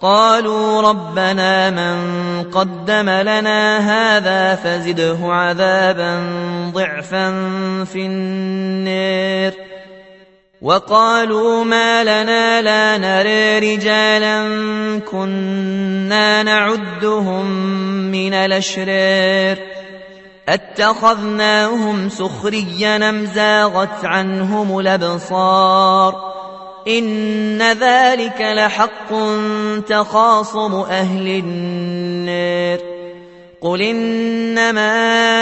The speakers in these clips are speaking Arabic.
قالوا ربنا من قدم لنا هذا فزده عذابا ضعفا في النار. وقالوا ما لنا لا نرى رجالا كنا نعدهم من الأشرار اتخذناهم سخريا أم زاغت عنهم الأبصار إن ذلك لحق تخاصم أهل النار. قل إنما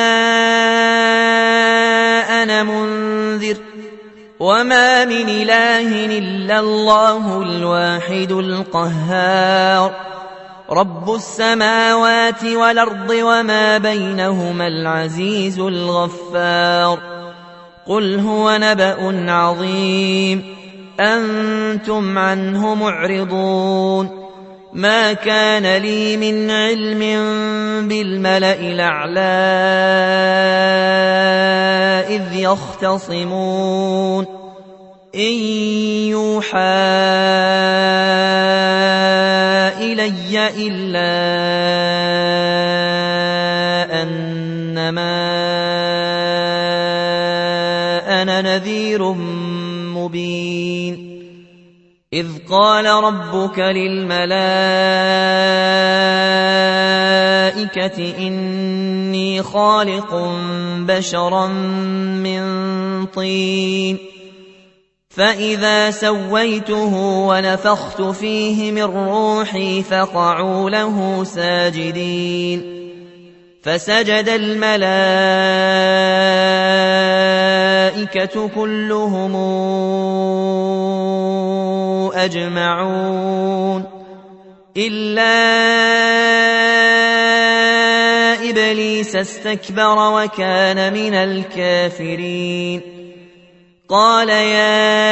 أنا منذر وما من إله إلا الله الواحد القهار رب السماوات والأرض وما بينهما العزيز الغفار. قل هو نبأ عظيم أنتم عنه معرضون. ما كان لي من علم بالملأ الأعلى إذ يختصمون إن يوحى إلي إلا أنما أنا نذير مبين. إذ قال ربك للملائكة إني خالق بشرا من طين فإذا سويته ونفخت فيه من روحي فقعوا له ساجدين. فسجد الملائكة كلهم أجمعون إلا إبليس استكبر وكان من الكافرين. قال يا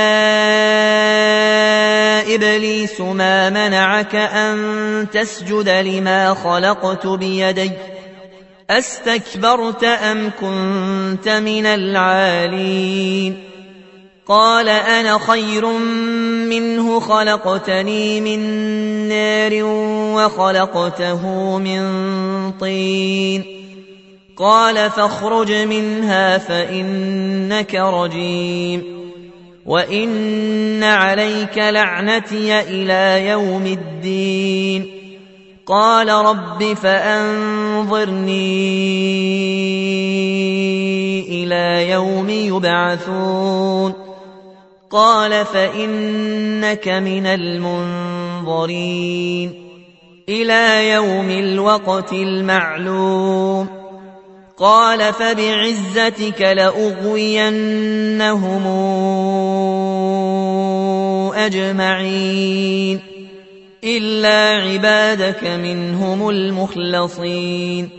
إبليس ما منعك أن تسجد لما خلقت بيدي أستكبرت أم كنت من العالين؟ قال أنا خير منه خلقتني من نار وخلقته من طين. قال فاخرج منها فإنك رجيم وإن عليك لعنتي إلى يوم الدين. قال رب فأنظرني إلى يوم يبعثون. قال فإنك من المنظرين إلى يوم الوقت المعلوم. قال فبعزتك لأغوينهم أجمعين إلا عبادك منهم المخلصين.